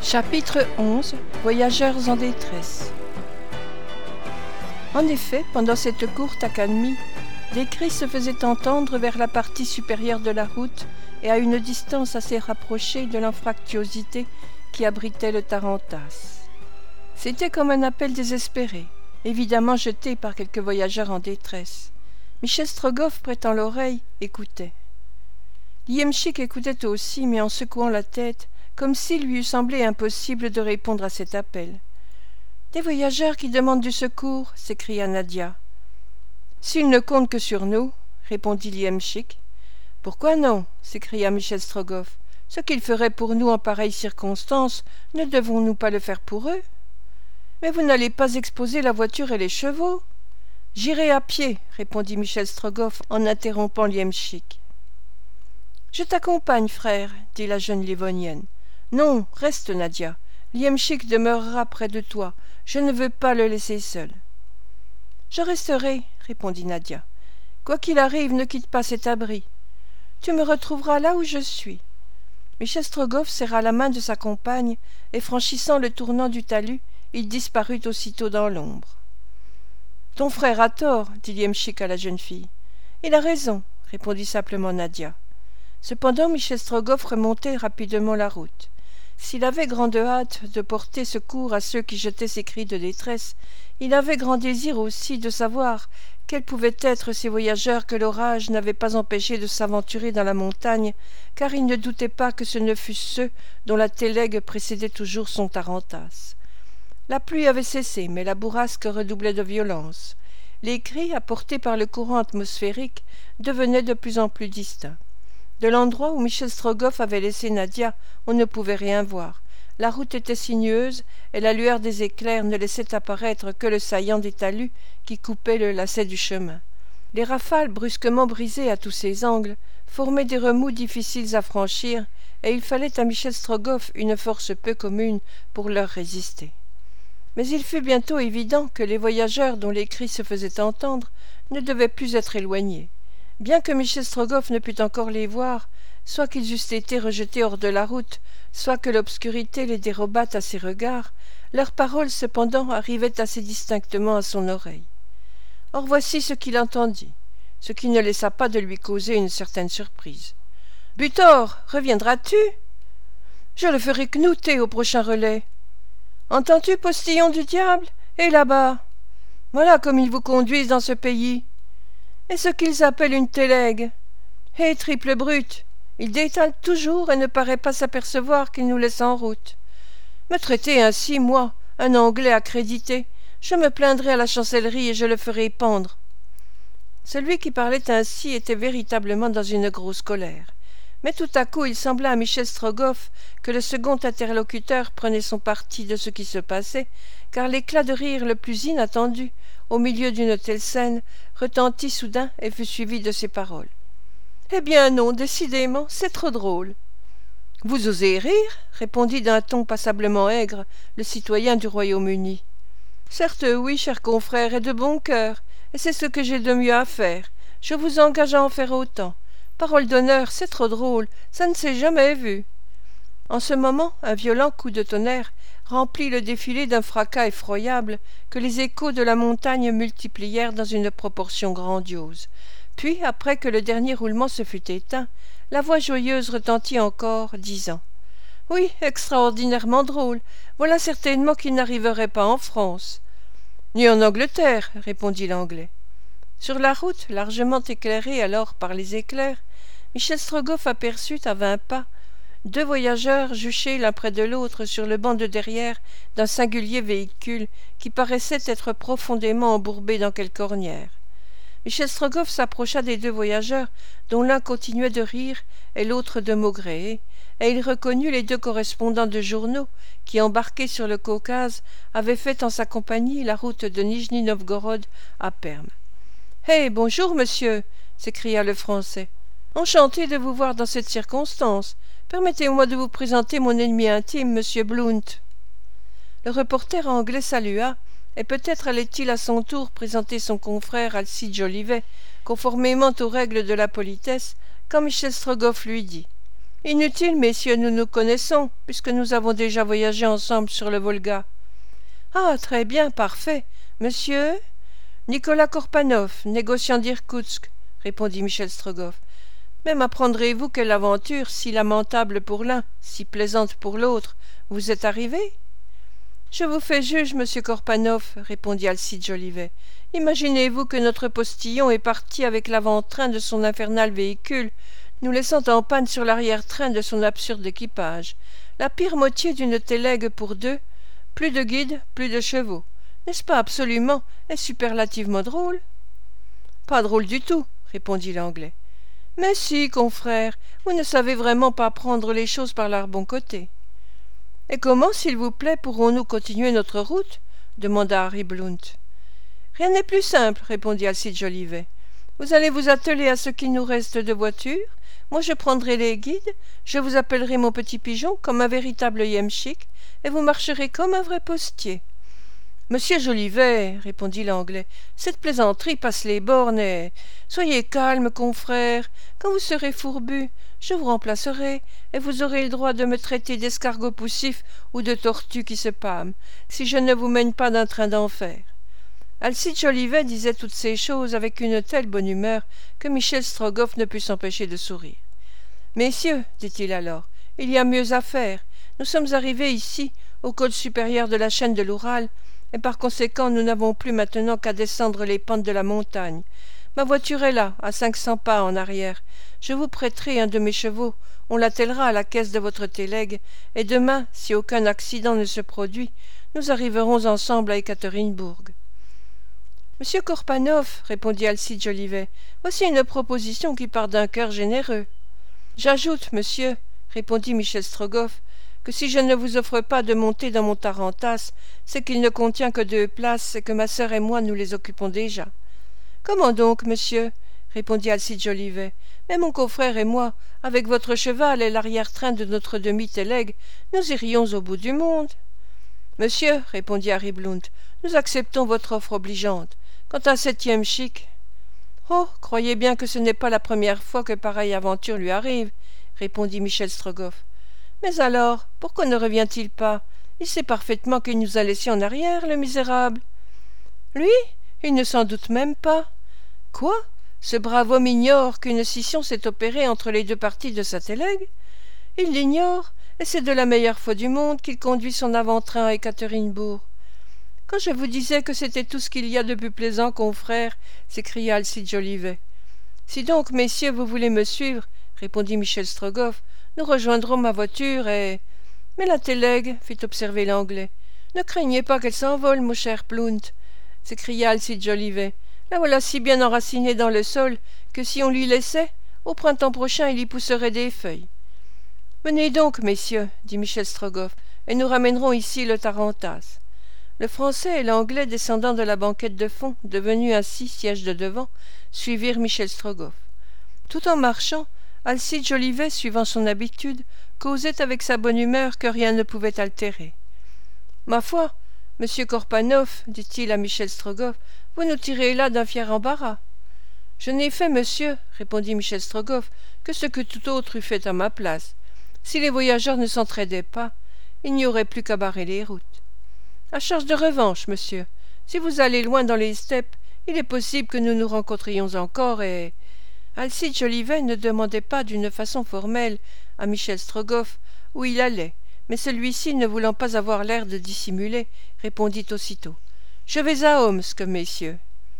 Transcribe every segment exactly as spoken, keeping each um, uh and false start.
Chapitre onze. Voyageurs en détresse. En effet, pendant cette courte accalmie, des cris se faisaient entendre vers la partie supérieure de la route et à une distance assez rapprochée de l'anfractuosité qui abritait le tarantas. C'était comme un appel désespéré, évidemment jeté par quelques voyageurs en détresse. Michel Strogoff, prêtant l'oreille, écoutait. Yemschik écoutait aussi, mais en secouant la tête, comme s'il lui eût semblé impossible de répondre à cet appel. « Des voyageurs qui demandent du secours !» s'écria Nadia. « S'ils ne comptent que sur nous, » répondit Yemschik. « Pourquoi non ?» s'écria Michel Strogoff. « Ce qu'ils feraient pour nous en pareille circonstance, ne devons-nous pas le faire pour eux ?»« Mais vous n'allez pas exposer la voiture et les chevaux ?»« J'irai à pied, » répondit Michel Strogoff en interrompant Yemschik. « Je t'accompagne, frère, » dit la jeune Livonienne. « Non, reste, Nadia. Yemschik demeurera près de toi. Je ne veux pas le laisser seul. »« Je resterai, » répondit Nadia. « Quoi qu'il arrive, ne quitte pas cet abri. Tu me retrouveras là où je suis. » Michel Strogoff serra la main de sa compagne, et franchissant le tournant du talus, il disparut aussitôt dans l'ombre. « Ton frère a tort, » dit Yemschik à la jeune fille. « Il a raison, » répondit simplement Nadia. Cependant, Michel Strogoff remontait rapidement la route. S'il avait grande hâte de porter secours à ceux qui jetaient ces cris de détresse, il avait grand désir aussi de savoir quels pouvaient être ces voyageurs que l'orage n'avait pas empêchés de s'aventurer dans la montagne, car il ne doutait pas que ce ne fussent ceux dont la télègue précédait toujours son tarantas. La pluie avait cessé, mais la bourrasque redoublait de violence. Les cris, apportés par le courant atmosphérique, devenaient de plus en plus distincts. De l'endroit où Michel Strogoff avait laissé Nadia, on ne pouvait rien voir. La route était sinueuse, et la lueur des éclairs ne laissait apparaître que le saillant des talus qui coupait le lacet du chemin. Les rafales, brusquement brisées à tous ses angles, formaient des remous difficiles à franchir, et il fallait à Michel Strogoff une force peu commune pour leur résister. Mais il fut bientôt évident que les voyageurs dont les cris se faisaient entendre ne devaient plus être éloignés. Bien que Michel Strogoff ne pût encore les voir, soit qu'ils eussent été rejetés hors de la route, soit que l'obscurité les dérobât à ses regards, leurs paroles cependant arrivaient assez distinctement à son oreille. Or voici ce qu'il entendit, ce qui ne laissa pas de lui causer une certaine surprise. « Butor, reviendras-tu ?»« Je le ferai knouter au prochain relais. »« Entends-tu, postillon du diable? Et là-bas? Voilà comme ils vous conduisent dans ce pays. » Et ce qu'ils appellent une télègue. Hé, triple brute, il détale toujours et ne paraît pas s'apercevoir qu'il nous laisse en route. Me traiter ainsi, moi, un Anglais accrédité, je me plaindrai à la chancellerie et je le ferai pendre. Celui qui parlait ainsi était véritablement dans une grosse colère. Mais tout à coup il sembla à Michel Strogoff que le second interlocuteur prenait son parti de ce qui se passait, car l'éclat de rire le plus inattendu, au milieu d'une telle scène, retentit soudain et fut suivi de ces paroles. « Eh bien non, décidément, c'est trop drôle. »« Vous osez rire ?» répondit d'un ton passablement aigre le citoyen du Royaume-Uni. « Certes oui, cher confrère, et de bon cœur, et c'est ce que j'ai de mieux à faire. Je vous engage à en faire autant. Parole d'honneur, c'est trop drôle, ça ne s'est jamais vu. » En ce moment, un violent coup de tonnerre remplit le défilé d'un fracas effroyable que les échos de la montagne multiplièrent dans une proportion grandiose. Puis, après que le dernier roulement se fut éteint, la voix joyeuse retentit encore, disant « Oui, extraordinairement drôle. Voilà certainement qu'il n'arriverait pas en France. »« Ni en Angleterre, » répondit l'Anglais. Sur la route, largement éclairée alors par les éclairs, Michel Strogoff aperçut à vingt pas deux voyageurs juchés l'un près de l'autre sur le banc de derrière d'un singulier véhicule qui paraissait être profondément embourbé dans quelque ornière. Michel Strogoff s'approcha des deux voyageurs, dont l'un continuait de rire et l'autre de maugréer, et il reconnut les deux correspondants de journaux qui, embarqués sur le Caucase, avaient fait en sa compagnie la route de Nijni-Novgorod à Perm. « Hé, bonjour, monsieur !» s'écria le Français. « Enchanté de vous voir dans cette circonstance. Permettez-moi de vous présenter mon ennemi intime, monsieur Blount. » Le reporter anglais salua, et peut-être allait-il à son tour présenter son confrère Alcide Jolivet, conformément aux règles de la politesse, quand Michel Strogoff lui dit Inutile, messieurs, nous nous connaissons, puisque nous avons déjà voyagé ensemble sur le Volga. Ah, très bien, parfait. Monsieur Nicolas Korpanov, négociant d'Irkoutsk, répondit Michel Strogoff. Mais m'apprendrez-vous quelle aventure, si lamentable pour l'un, si plaisante pour l'autre, vous est arrivée? Je vous fais juge, monsieur Korpanov, répondit Alcide Jolivet. Imaginez-vous que notre postillon est parti avec l'avant-train de son infernal véhicule, nous laissant en panne sur l'arrière-train de son absurde équipage. La pire moitié d'une télègue pour deux, plus de guides, plus de chevaux. N'est-ce pas absolument et superlativement drôle? Pas drôle du tout, répondit l'Anglais. Mais si, confrère, vous ne savez vraiment pas prendre les choses par leur bon côté. Et comment, s'il vous plaît, pourrons-nous continuer notre route? Demanda Harry Blount. Rien n'est plus simple, répondit Alcide Jolivet. Vous allez vous atteler à ce qu'il nous reste de voitures, moi je prendrai les guides, je vous appellerai mon petit pigeon comme un véritable yemschick, et vous marcherez comme un vrai postier. Monsieur Jolivet, répondit l'Anglais, cette plaisanterie passe les bornes et... Soyez calme, confrère, quand vous serez fourbu, je vous remplacerai, et vous aurez le droit de me traiter d'escargot poussif ou de tortue qui se pâme, si je ne vous mène pas d'un train d'enfer. Alcide Jolivet disait toutes ces choses avec une telle bonne humeur que Michel Strogoff ne put s'empêcher de sourire. « Messieurs, dit-il alors, il y a mieux à faire. Nous sommes arrivés ici, au col supérieur de la chaîne de l'Oural, et par conséquent nous n'avons plus maintenant qu'à descendre les pentes de la montagne. Ma voiture est là, à cinq cents pas en arrière. Je vous prêterai un de mes chevaux, on l'attellera à la caisse de votre télègue, et demain, si aucun accident ne se produit, nous arriverons ensemble à Ekaterinbourg. » Monsieur Korpanov, répondit Alcide Jolivet, voici une proposition qui part d'un cœur généreux. J'ajoute, monsieur, répondit Michel Strogoff, que si je ne vous offre pas de monter dans mon tarantas, c'est qu'il ne contient que deux places et que ma sœur et moi nous les occupons déjà. Comment donc, monsieur, répondit Alcide Jolivet, mais mon confrère et moi, avec votre cheval et l'arrière-train de notre demi-télègue, nous irions au bout du monde. Monsieur, répondit Harry Blount, nous acceptons votre offre obligeante. Quant à septième chic... Oh, croyez bien que ce n'est pas la première fois que pareille aventure lui arrive, répondit Michel Strogoff. Mais alors, pourquoi ne revient-il pas? Il sait parfaitement qu'il nous a laissés en arrière, le misérable. Lui? Il ne s'en doute même pas. Quoi? Ce brave homme ignore qu'une scission s'est opérée entre les deux parties de sa télègue? Il l'ignore, et c'est de la meilleure foi du monde qu'il conduit son avant-train à Ekaterinbourg. Quand je vous disais que c'était tout ce qu'il y a de plus plaisant, confrère, s'écria Alcide Jolivet. Si donc, messieurs, vous voulez me suivre, répondit Michel Strogoff, nous rejoindrons ma voiture et... Mais la télègue, fit observer l'Anglais. Ne craignez pas qu'elle s'envole, mon cher Blount, s'écria Alcide Jolivet. La voilà si bien enracinée dans le sol que si on l'y laissait, au printemps prochain il y pousserait des feuilles. Venez donc, messieurs, dit Michel Strogoff, et nous ramènerons ici le tarantas. Le Français et l'Anglais, descendant de la banquette de fond, devenue ainsi siège de devant, suivirent Michel Strogoff. Tout en marchant, Alcide Jolivet, suivant son habitude, causait avec sa bonne humeur que rien ne pouvait altérer. « Ma foi, monsieur Korpanov, dit-il à Michel Strogoff, vous nous tirez là d'un fier embarras. »« Je n'ai fait, monsieur, répondit Michel Strogoff, que ce que tout autre eût fait à ma place. Si les voyageurs ne s'entraidaient pas, il n'y aurait plus qu'à barrer les routes. À charge de revanche, monsieur. Si vous allez loin dans les steppes, il est possible que nous nous rencontrions encore et... » Alcide Jolivet ne demandait pas d'une façon formelle à Michel Strogoff où il allait, mais celui-ci, ne voulant pas avoir l'air de dissimuler, répondit aussitôt. « Je vais à Omsk, messieurs. »«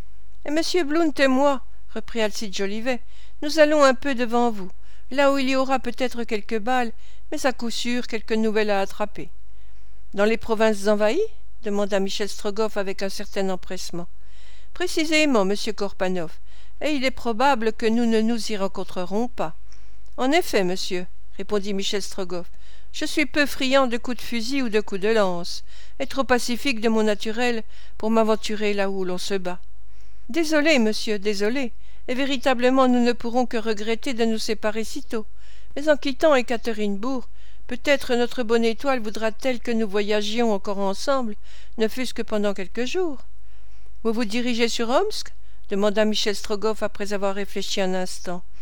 Et monsieur Blount et moi, reprit Alcide Jolivet, nous allons un peu devant vous, là où il y aura peut-être quelques balles, mais à coup sûr quelques nouvelles à attraper. »« Dans les provinces envahies ?» demanda Michel Strogoff avec un certain empressement. « Précisément, monsieur Korpanov, et il est probable que nous ne nous y rencontrerons pas. »« En effet, monsieur, répondit Michel Strogoff, je suis peu friand de coups de fusil ou de coups de lance, et trop pacifique de mon naturel pour m'aventurer là où l'on se bat. Désolé, monsieur, désolé, et véritablement nous ne pourrons que regretter de nous séparer si tôt, mais en quittant Ekaterinbourg, peut-être notre bonne étoile voudra-t-elle que nous voyagions encore ensemble, ne fût-ce que pendant quelques jours. Vous vous dirigez sur Omsk ? Demanda Michel Strogoff après avoir réfléchi un instant.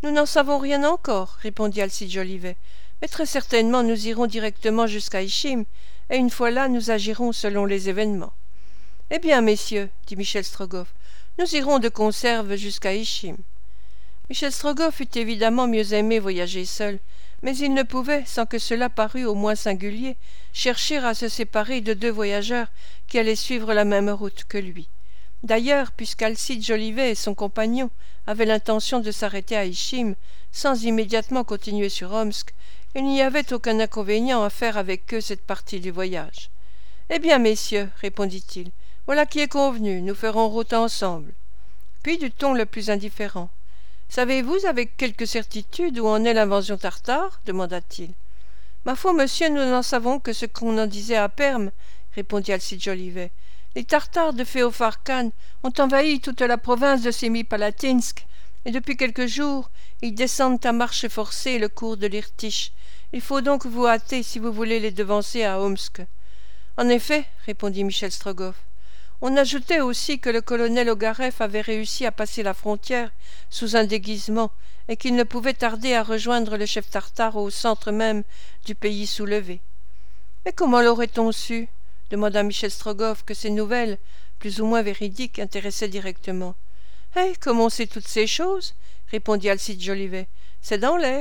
Nous n'en savons rien encore, répondit Alcide Jolivet, mais très certainement nous irons directement jusqu'à Ishim, et une fois là nous agirons selon les événements. Eh bien, messieurs, dit Michel Strogoff, nous irons de conserve jusqu'à Ishim. Michel Strogoff eût évidemment mieux aimé voyager seul, mais il ne pouvait, sans que cela parût au moins singulier, chercher à se séparer de deux voyageurs qui allaient suivre la même route que lui. D'ailleurs, puisqu'Alcide Jolivet et son compagnon avaient l'intention de s'arrêter à Ishim, sans immédiatement continuer sur Omsk, il n'y avait aucun inconvénient à faire avec eux cette partie du voyage. « Eh bien, messieurs, répondit-il, voilà qui est convenu, nous ferons route ensemble. » Puis du ton le plus indifférent. « Savez-vous avec quelque certitude où en est l'invasion tartare » demanda-t-il. « Ma foi, monsieur, nous n'en savons que ce qu'on en disait à Perm, » répondit Alcide Jolivet. « Les Tartares de Féofar Khan ont envahi toute la province de Sémipalatinsk, et depuis quelques jours, ils descendent à marche forcée le cours de l'Irtych. Il faut donc vous hâter si vous voulez les devancer à Omsk. » « En effet, répondit Michel Strogoff. On ajoutait aussi que le colonel Ogareff avait réussi à passer la frontière sous un déguisement et qu'il ne pouvait tarder à rejoindre le chef tartare au centre même du pays soulevé. « Mais comment l'aurait-on su » demanda Michel Strogoff, que ces nouvelles, plus ou moins véridiques, intéressaient directement. « Eh, comme on sait toutes ces choses, répondit Alcide Jolivet, c'est dans l'air. »«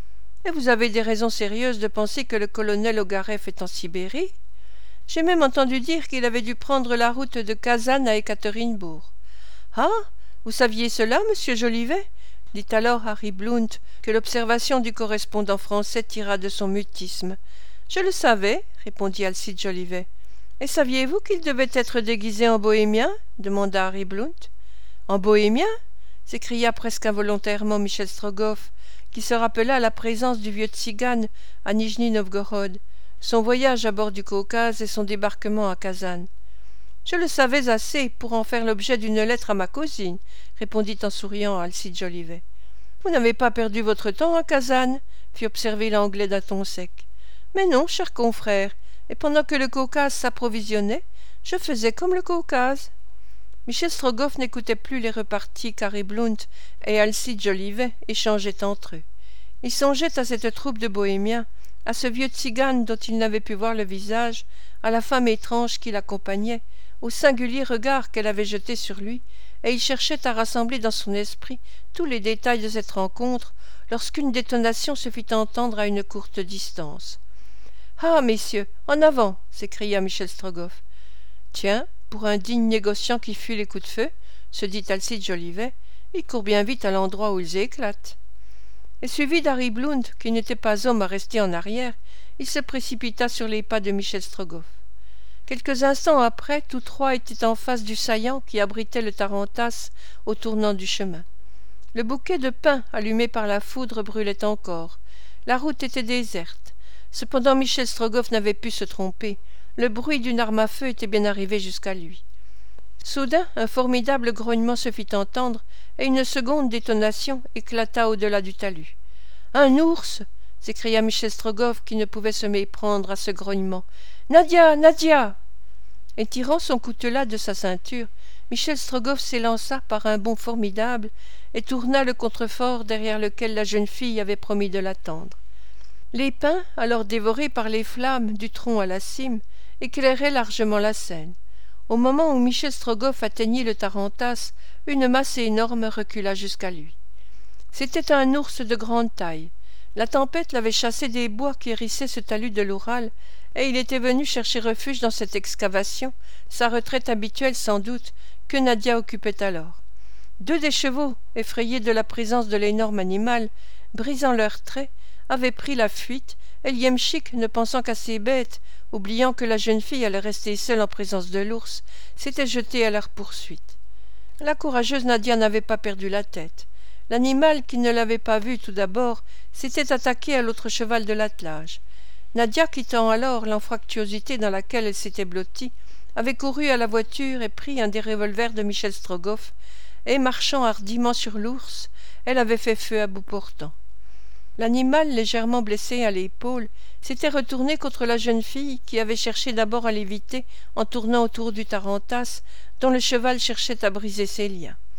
Et vous avez des raisons sérieuses de penser que le colonel Ogareff est en Sibérie ? J'ai même entendu dire qu'il avait dû prendre la route de Kazan à Ekaterinbourg. »« Ah, vous saviez cela, monsieur Jolivet ?» dit alors Harry Blount, que l'observation du correspondant français tira de son mutisme. « Je le savais, répondit Alcide Jolivet. « Et saviez-vous qu'il devait être déguisé en bohémien ?» demanda Harry Blount. « En bohémien ?» s'écria presque involontairement Michel Strogoff, qui se rappela la présence du vieux tzigane à Nijni-Novgorod, son voyage à bord du Caucase et son débarquement à Kazan. « Je le savais assez pour en faire l'objet d'une lettre à ma cousine, » répondit en souriant Alcide Jolivet. « Vous n'avez pas perdu votre temps à Kazan » fit observer l'anglais d'un ton sec. « Mais non, cher confrère, et pendant que le Caucase s'approvisionnait, je faisais comme le Caucase. » Michel Strogoff n'écoutait plus les reparties qu'Harry Blount et Alcide Jolivet échangeaient entre eux. Il songeait à cette troupe de bohémiens, à ce vieux tzigane dont il n'avait pu voir le visage, à la femme étrange qui l'accompagnait, au singulier regard qu'elle avait jeté sur lui, et il cherchait à rassembler dans son esprit tous les détails de cette rencontre lorsqu'une détonation se fit entendre à une courte distance. « Ah, messieurs, en avant !» s'écria Michel Strogoff. « Tiens, pour un digne négociant qui fuit les coups de feu, se dit Alcide Jolivet, il court bien vite à l'endroit où ils éclatent. » Et suivi d'Harry Blount, qui n'était pas homme à rester en arrière, il se précipita sur les pas de Michel Strogoff. Quelques instants après, tous trois étaient en face du saillant qui abritait le tarantasse au tournant du chemin. Le bouquet de pin allumé par la foudre brûlait encore. La route était déserte. Cependant Michel Strogoff n'avait pu se tromper. Le bruit d'une arme à feu était bien arrivé jusqu'à lui. Soudain, un formidable grognement se fit entendre, et une seconde détonation éclata au-delà du talus. « Un ours !» s'écria Michel Strogoff, qui ne pouvait se méprendre à ce grognement. « Nadia, Nadia !» Et tirant son coutelas de sa ceinture, Michel Strogoff s'élança par un bond formidable et tourna le contrefort derrière lequel la jeune fille avait promis de l'attendre. Les pins, alors dévorés par les flammes du tronc à la cime, éclairaient largement la scène. Au moment où Michel Strogoff atteignit le tarantasse, une masse énorme recula jusqu'à lui. C'était un ours de grande taille. La tempête l'avait chassé des bois qui hérissaient ce talus de l'Oural, et il était venu chercher refuge dans cette excavation, sa retraite habituelle sans doute, que Nadia occupait alors. Deux des chevaux, effrayés de la présence de l'énorme animal, brisant leurs traits, avaient pris la fuite, et Yemchik, ne pensant qu'à ses bêtes, oubliant que la jeune fille allait rester seule en présence de l'ours, s'était jeté à leur poursuite. La courageuse Nadia n'avait pas perdu la tête. L'animal, qui ne l'avait pas vue tout d'abord, s'était attaqué à l'autre cheval de l'attelage. Nadia, quittant alors l'anfractuosité dans laquelle elle s'était blottie, avait couru à la voiture et pris un des revolvers de Michel Strogoff, et, marchant hardiment sur l'ours, elle avait fait feu à bout portant. L'animal, légèrement blessé à l'épaule, s'était retourné contre la jeune fille qui avait cherché d'abord à l'éviter en tournant autour du tarantasse dont le cheval cherchait à briser ses liens.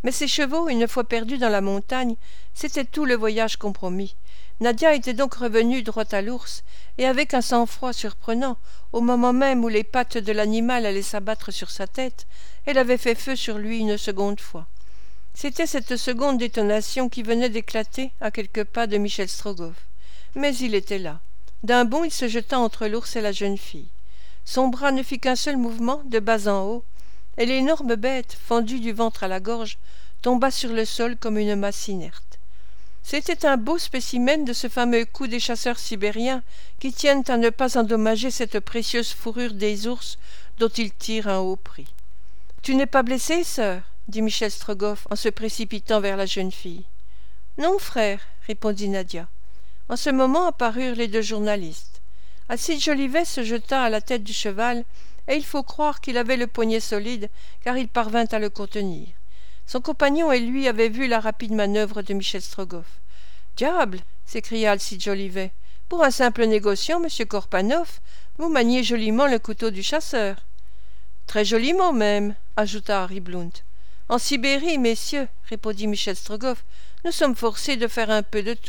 Mais ses chevaux, une fois perdus dans la montagne, c'était tout le voyage compromis. Nadia était donc revenue droit à l'ours, et avec un sang-froid surprenant, au moment même où les pattes de l'animal allaient s'abattre sur sa tête, elle avait fait feu sur lui une seconde fois. C'était cette seconde détonation qui venait d'éclater à quelques pas de Michel Strogoff. Mais il était là. D'un bond, il se jeta entre l'ours et la jeune fille. Son bras ne fit qu'un seul mouvement, de bas en haut, et l'énorme bête, fendue du ventre à la gorge, tomba sur le sol comme une masse inerte. C'était un beau spécimen de ce fameux coup des chasseurs sibériens qui tiennent à ne pas endommager cette précieuse fourrure des ours dont ils tirent un haut prix. « Tu n'es pas blessée, sœur ?» dit Michel Strogoff en se précipitant vers la jeune fille. « Non, frère, » répondit Nadia. En ce moment apparurent les deux journalistes. Alcide Jolivet se jeta à la tête du cheval, et il faut croire qu'il avait le poignet solide, car il parvint à le contenir. Son compagnon et lui avaient vu la rapide manœuvre de Michel Strogoff. « Diable !» s'écria Alcide Jolivet. « Pour un simple négociant, monsieur Korpanov, vous maniez joliment le couteau du chasseur. »« Très joliment même, » ajouta Harry Blount. « En Sibérie, messieurs, » répondit Michel Strogoff, « nous sommes forcés de faire un peu de tout. »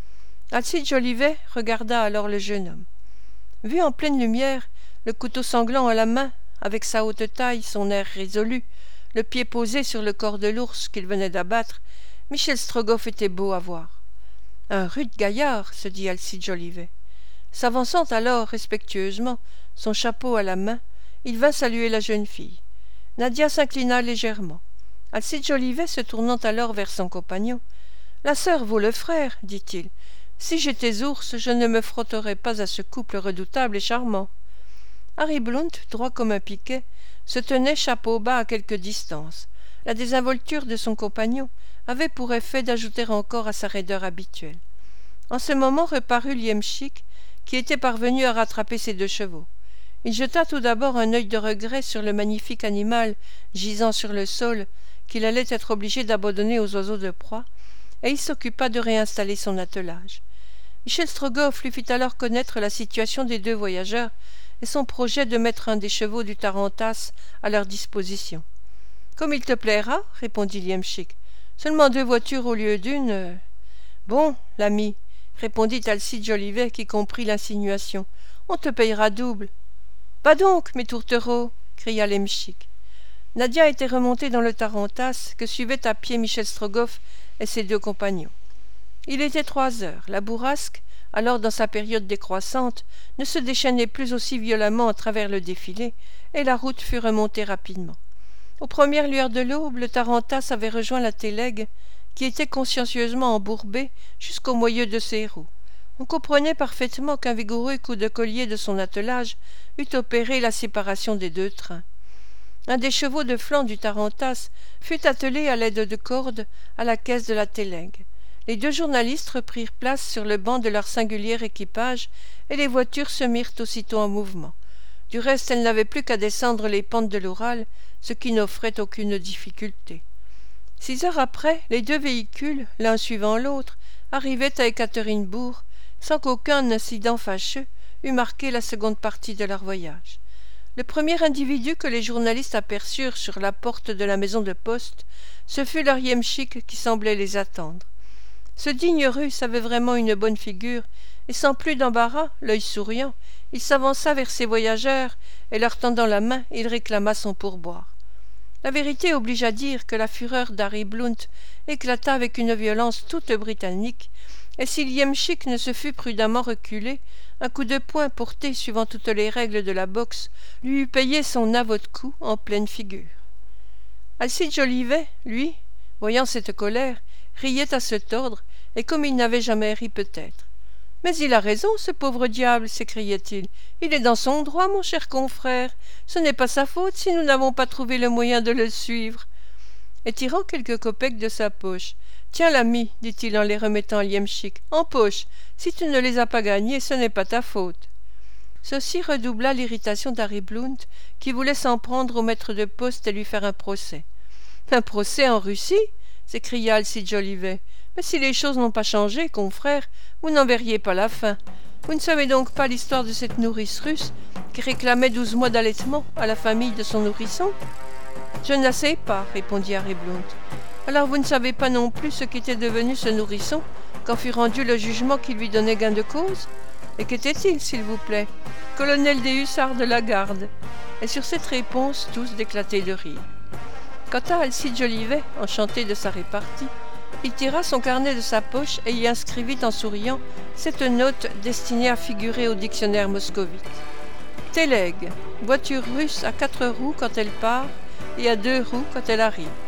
Alcide Jolivet regarda alors le jeune homme. Vu en pleine lumière, le couteau sanglant à la main, avec sa haute taille, son air résolu, le pied posé sur le corps de l'ours qu'il venait d'abattre, Michel Strogoff était beau à voir. « Un rude gaillard !» se dit Alcide Jolivet. S'avançant alors respectueusement, son chapeau à la main, il vint saluer la jeune fille. Nadia s'inclina légèrement. Alcide Jolivet se tournant alors vers son compagnon. « La sœur vaut le frère, dit-il. Si j'étais ours, je ne me frotterais pas à ce couple redoutable et charmant. » Harry Blount, droit comme un piquet, se tenait chapeau bas à quelque distance. La désinvolture de son compagnon avait pour effet d'ajouter encore à sa raideur habituelle. En ce moment reparut Liemchik, qui était parvenu à rattraper ses deux chevaux. Il jeta tout d'abord un œil de regret sur le magnifique animal gisant sur le sol, qu'il allait être obligé d'abandonner aux oiseaux de proie, et il s'occupa de réinstaller son attelage. Michel Strogoff lui fit alors connaître la situation des deux voyageurs et son projet de mettre un des chevaux du tarantas à leur disposition. « Comme il te plaira, » répondit Liemchik. « Seulement deux voitures au lieu d'une. »« Bon, l'ami, » répondit Alcide Jolivet qui comprit l'insinuation. « On te payera double. »« Pas donc, mes tourtereaux !» cria Liemchik. Nadia était remontée dans le tarantas que suivaient à pied Michel Strogoff et ses deux compagnons. Il était trois heures. La bourrasque, alors dans sa période décroissante, ne se déchaînait plus aussi violemment à travers le défilé, et la route fut remontée rapidement. Aux premières lueurs de l'aube, le tarantas avait rejoint la télègue, qui était consciencieusement embourbée jusqu'au moyeu de ses roues. On comprenait parfaitement qu'un vigoureux coup de collier de son attelage eût opéré la séparation des deux trains. Un des chevaux de flanc du tarantas fut attelé à l'aide de cordes à la caisse de la télègue. Les deux journalistes reprirent place sur le banc de leur singulier équipage, et les voitures se mirent aussitôt en mouvement. Du reste, elles n'avaient plus qu'à descendre les pentes de l'Oural, ce qui n'offrait aucune difficulté. Six heures après, les deux véhicules, l'un suivant l'autre, arrivaient à Ekaterinbourg, sans qu'aucun incident fâcheux eût marqué la seconde partie de leur voyage. Le premier individu que les journalistes aperçurent sur la porte de la maison de poste, ce fut leur Liemchik qui semblait les attendre. Ce digne Russe avait vraiment une bonne figure, et sans plus d'embarras, l'œil souriant, il s'avança vers ses voyageurs, et leur tendant la main, il réclama son pourboire. La vérité oblige à dire que la fureur d'Harry Blount éclata avec une violence toute britannique, et si Liemchik ne se fût prudemment reculé, un coup de poing porté suivant toutes les règles de la boxe lui eût payé son avot de coup en pleine figure. Alcide Jolivet, lui, voyant cette colère, riait à se tordre, et comme il n'avait jamais ri peut-être. « Mais il a raison, ce pauvre diable !» s'écriait-il. « Il est dans son droit, mon cher confrère. Ce n'est pas sa faute si nous n'avons pas trouvé le moyen de le suivre. » Et tirant quelques kopecks de sa poche, « Tiens, l'ami, dit-il en les remettant à Liemchik, en poche. Si tu ne les as pas gagnés, ce n'est pas ta faute. » Ceci redoubla l'irritation d'Harry Blount, qui voulait s'en prendre au maître de poste et lui faire un procès. « Un procès en Russie ?» s'écria Alcide Jolivet. « Mais si les choses n'ont pas changé, confrère, vous n'en verriez pas la fin. Vous ne savez donc pas l'histoire de cette nourrice russe qui réclamait douze mois d'allaitement à la famille de son nourrisson ?»« Je ne la sais pas, répondit Harry Blount. Alors vous ne savez pas non plus ce qu'était devenu ce nourrisson quand fut rendu le jugement qui lui donnait gain de cause? Et qu'était-il, s'il vous plaît? Colonel des hussards de la garde. Et sur cette réponse, tous d'éclater de rire. Quant à Alcide Jolivet, enchanté de sa répartie, il tira son carnet de sa poche et y inscrivit en souriant cette note destinée à figurer au dictionnaire moscovite. Téleg, voiture russe à quatre roues quand elle part et à deux roues quand elle arrive.